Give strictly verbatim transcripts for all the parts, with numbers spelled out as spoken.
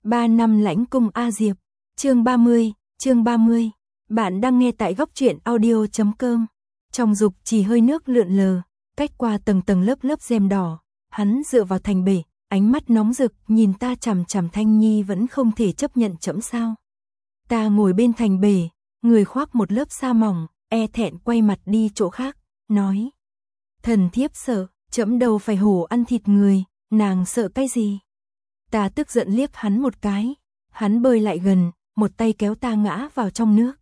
ba năm lãnh cung A Diệp, chương ba mươi, chương ba mươi. Bạn đang nghe tại góc truyện audio chấm com. Trong dục chỉ hơi nước lượn lờ, cách qua tầng tầng lớp lớp rèm đỏ, hắn dựa vào thành bể, ánh mắt nóng rực nhìn ta chằm chằm. Thanh Nhi vẫn không thể chấp nhận trẫm sao? Ta ngồi bên thành bể, người khoác một lớp sa mỏng, e thẹn quay mặt đi chỗ khác, nói: thần thiếp sợ, trẫm đâu phải hổ ăn thịt người, nàng sợ cái gì? Ta tức giận liếc hắn một cái, hắn bơi lại gần, một tay kéo ta ngã vào trong nước.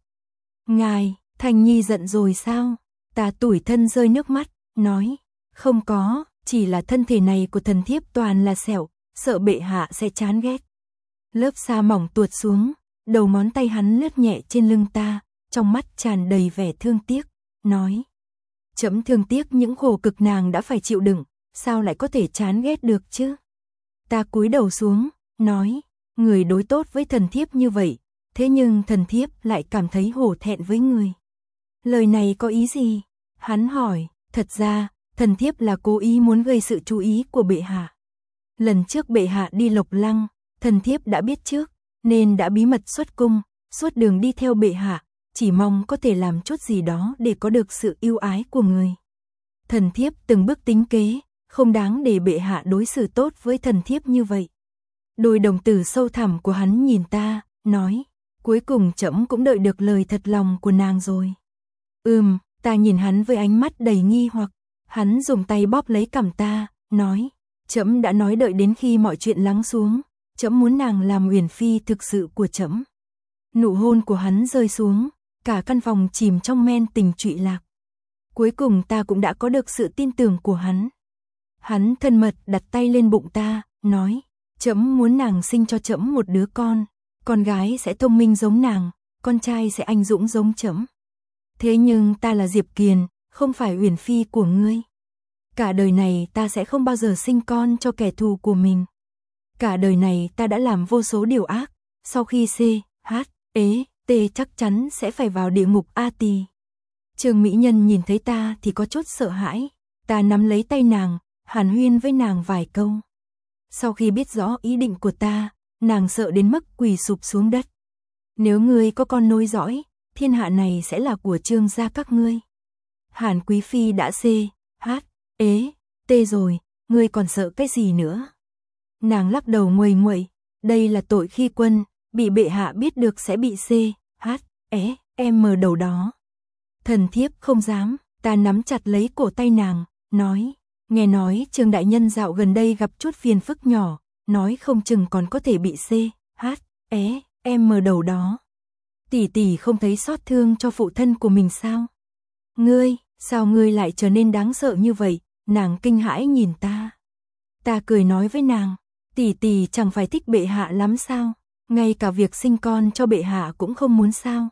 Ngài, Thanh Nhi giận rồi sao? Ta tủi thân rơi nước mắt, nói: không có, chỉ là thân thể này của thần thiếp toàn là sẹo, sợ bệ hạ sẽ chán ghét. Lớp sa mỏng tuột xuống, đầu ngón tay hắn lướt nhẹ trên lưng ta, trong mắt tràn đầy vẻ thương tiếc, nói: trẫm thương tiếc những khổ cực nàng đã phải chịu đựng, sao lại có thể chán ghét được chứ? Ta cúi đầu xuống, nói: người đối tốt với thần thiếp như vậy, thế nhưng thần thiếp lại cảm thấy hổ thẹn với người. Lời này có ý gì? Hắn hỏi. Thật ra, thần thiếp là cố ý muốn gây sự chú ý của bệ hạ. Lần trước bệ hạ đi Lộc Lăng, thần thiếp đã biết trước, nên đã bí mật xuất cung, suốt đường đi theo bệ hạ, chỉ mong có thể làm chút gì đó để có được sự yêu ái của người. Thần thiếp từng bước tính kế, không đáng để bệ hạ đối xử tốt với thần thiếp như vậy. Đôi đồng tử sâu thẳm của hắn nhìn ta, nói: cuối cùng trẫm cũng đợi được lời thật lòng của nàng rồi. Ừm, ta nhìn hắn với ánh mắt đầy nghi hoặc. Hắn dùng tay bóp lấy cằm ta, nói: trẫm đã nói đợi đến khi mọi chuyện lắng xuống, trẫm muốn nàng làm uyển phi thực sự của trẫm. Nụ hôn của hắn rơi xuống, cả căn phòng chìm trong men tình trụy lạc. Cuối cùng ta cũng đã có được sự tin tưởng của hắn. Hắn thân mật đặt tay lên bụng ta, nói: trẫm muốn nàng sinh cho trẫm một đứa con, con gái sẽ thông minh giống nàng, con trai sẽ anh dũng giống trẫm. Thế nhưng ta là Diệp Kiền, không phải uyển phi của ngươi. Cả đời này ta sẽ không bao giờ sinh con cho kẻ thù của mình. Cả đời này ta đã làm vô số điều ác, sau khi C, H, E, T chắc chắn sẽ phải vào địa ngục A Tỳ. Trương Mỹ Nhân nhìn thấy ta thì có chút sợ hãi, ta nắm lấy tay nàng, hàn huyên với nàng vài câu. Sau khi biết rõ ý định của ta, nàng sợ đến mức quỳ sụp xuống đất. Nếu ngươi có con nối dõi, thiên hạ này sẽ là của Trương gia các ngươi. Hàn Quý Phi đã C, H, E, T rồi, ngươi còn sợ cái gì nữa? Nàng lắc đầu nguầy nguậy, đây là tội khi quân, bị bệ hạ biết được sẽ bị C, H, E, M đầu đó. Thần thiếp không dám. Ta nắm chặt lấy cổ tay nàng, nói: nghe nói Trương đại nhân dạo gần đây gặp chút phiền phức nhỏ, nói không chừng còn có thể bị C, H, E, M đầu đó. Tỷ tỷ không thấy xót thương cho phụ thân của mình sao? Ngươi, sao ngươi lại trở nên đáng sợ như vậy? Nàng kinh hãi nhìn ta. Ta cười nói với nàng: tỷ tỷ chẳng phải thích bệ hạ lắm sao? Ngay cả việc sinh con cho bệ hạ cũng không muốn sao?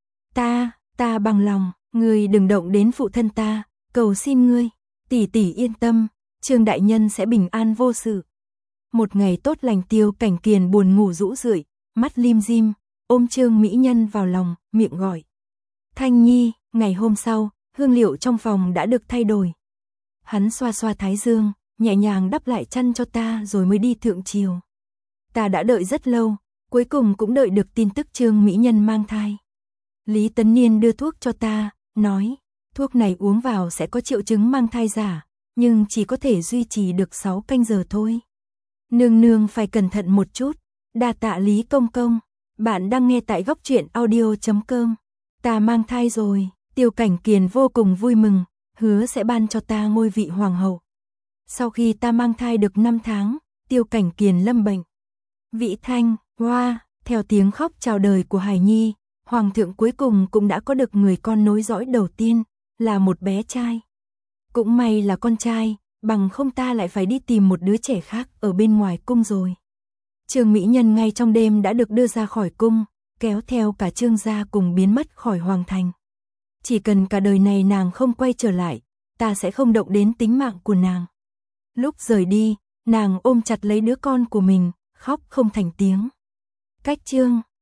Ta, ta bằng lòng, ngươi đừng động đến phụ thân ta, cầu xin ngươi. Tỷ tỷ yên tâm, Trương đại nhân sẽ bình an vô sự. Một ngày tốt lành, Tiêu Cảnh Kiền buồn ngủ rũ rượi, mắt lim dim, ôm Trương Mỹ Nhân vào lòng, miệng gọi: Thanh Nhi. Ngày hôm sau, hương liệu trong phòng đã được thay đổi. Hắn xoa xoa thái dương, nhẹ nhàng đắp lại chăn cho ta rồi mới đi thượng triều. Ta đã đợi rất lâu, cuối cùng cũng đợi được tin tức Trương Mỹ Nhân mang thai. Lý Tấn Niên đưa thuốc cho ta, nói: thuốc này uống vào sẽ có triệu chứng mang thai giả, nhưng chỉ có thể duy trì được sáu canh giờ thôi. Nương nương phải cẩn thận một chút. Đa tạ Lý công công. Bạn đang nghe tại góc truyện audio chấm com. Ta mang thai rồi. Tiêu Cảnh Kiền vô cùng vui mừng, hứa sẽ ban cho ta ngôi vị hoàng hậu. Sau khi ta mang thai được năm tháng, Tiêu Cảnh Kiền lâm bệnh. Vĩ Thanh, hoa, theo tiếng khóc chào đời của hài nhi, hoàng thượng cuối cùng cũng đã có được người con nối dõi đầu tiên, là một bé trai. Cũng may là con trai, bằng không ta lại phải đi tìm một đứa trẻ khác ở bên ngoài cung rồi. Trương Mỹ Nhân ngay trong đêm đã được đưa ra khỏi cung, kéo theo cả Trương gia cùng biến mất khỏi hoàng thành. Chỉ cần cả đời này nàng không quay trở lại, ta sẽ không động đến tính mạng của nàng. Lúc rời đi, nàng ôm chặt lấy đứa con của mình, khóc không thành tiếng. Cách Trương